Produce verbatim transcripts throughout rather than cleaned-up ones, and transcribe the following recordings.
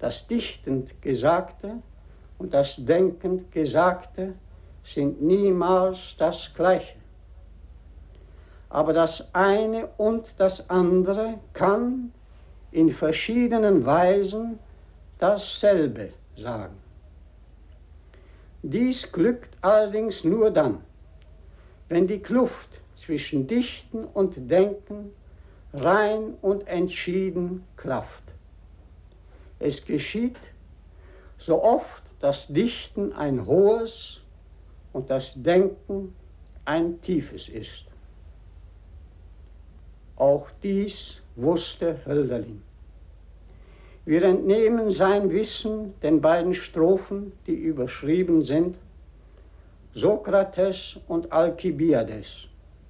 Das dichtend Gesagte und das denkend Gesagte sind niemals das Gleiche. Aber das eine und das andere kann in verschiedenen Weisen dasselbe sagen. Dies glückt allerdings nur dann, wenn die Kluft zwischen Dichten und Denken rein und entschieden klafft. Es geschieht, so oft das Dichten ein hohes und das Denken ein tiefes ist. Auch dies wusste Hölderlin. Wir entnehmen sein Wissen den beiden Strophen, die überschrieben sind, Sokrates und Alkibiades.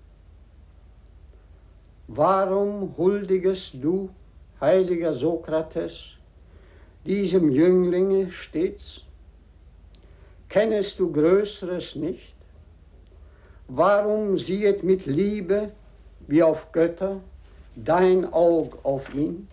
Warum huldigest du, heiliger Sokrates, diesem Jünglinge stets? Kennest du Größeres nicht? Warum siehet mit Liebe wie auf Götter dein Aug auf ihn?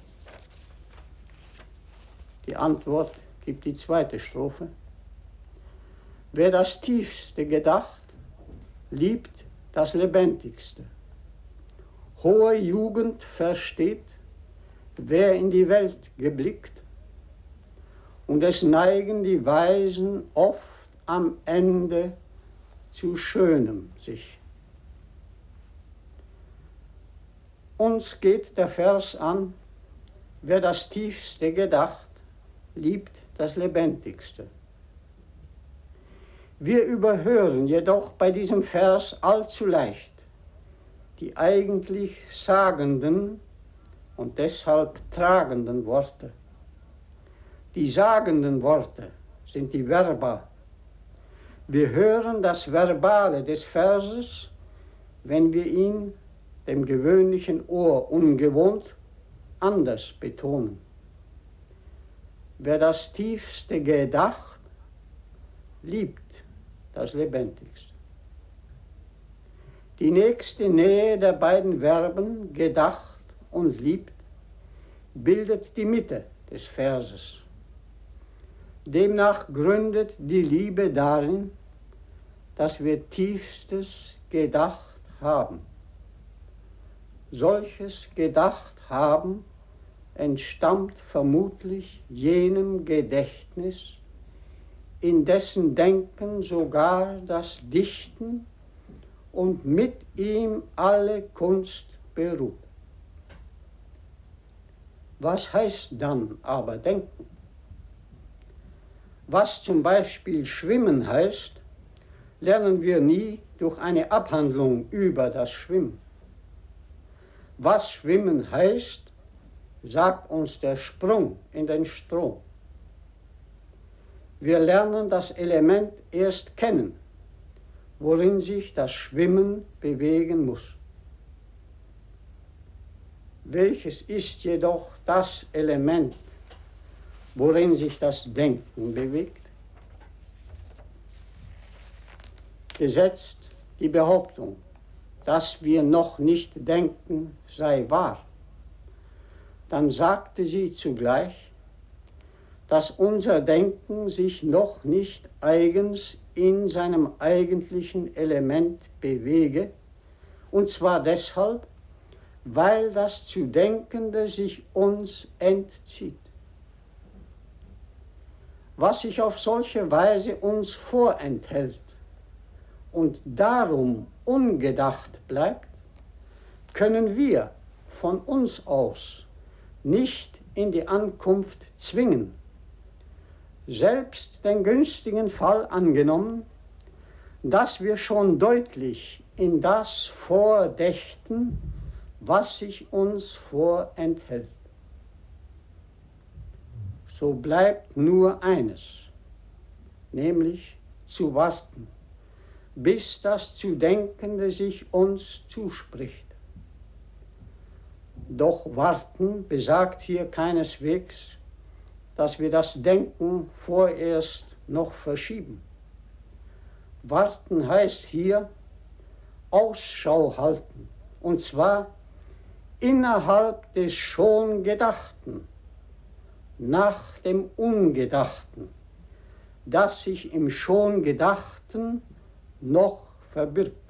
Die Antwort gibt die zweite Strophe. Wer das Tiefste gedacht, liebt das Lebendigste. Hohe Jugend versteht, wer in die Welt geblickt, und es neigen die Weisen oft am Ende zu Schönem sich. Uns geht der Vers an, wer das Tiefste gedacht, liebt das Lebendigste. Wir überhören jedoch bei diesem Vers allzu leicht die eigentlich sagenden und deshalb tragenden Worte. Die sagenden Worte sind die Verba. Wir hören das Verbale des Verses, wenn wir ihn dem gewöhnlichen Ohr ungewohnt anders betonen. Wer das Tiefste gedacht, liebt das Lebendigste. Die nächste Nähe der beiden Verben gedacht und liebt bildet die Mitte des Verses. Demnach gründet die Liebe darin, dass wir Tiefstes gedacht haben. Solches gedacht haben entstammt vermutlich jenem Gedächtnis, in dessen Denken sogar das Dichten und mit ihm alle Kunst beruht. Was heißt dann aber denken? Was zum Beispiel schwimmen heißt, lernen wir nie durch eine Abhandlung über das Schwimmen. Was schwimmen heißt, sagt uns der Sprung in den Strom. Wir lernen das Element erst kennen, worin sich das Schwimmen bewegen muss. Welches ist jedoch das Element, worin sich das Denken bewegt? Gesetzt die Behauptung, dass wir noch nicht denken, sei wahr, dann sagte sie zugleich, dass unser Denken sich noch nicht eigens in seinem eigentlichen Element bewege, und zwar deshalb, weil das zu Denkende sich uns entzieht. Was sich auf solche Weise uns vorenthält und darum ungedacht bleibt, können wir von uns aus nicht in die Ankunft zwingen. Selbst den günstigen Fall angenommen, dass wir schon deutlich in das vordächten, was sich uns vorenthält. So bleibt nur eines, nämlich zu warten, bis das zu Denkende sich uns zuspricht. Doch warten besagt hier keineswegs, dass wir das Denken vorerst noch verschieben. Warten heißt hier Ausschau halten, und zwar innerhalb des schon Gedachten, nach dem Ungedachten, das sich im schon Gedachten noch verbirgt.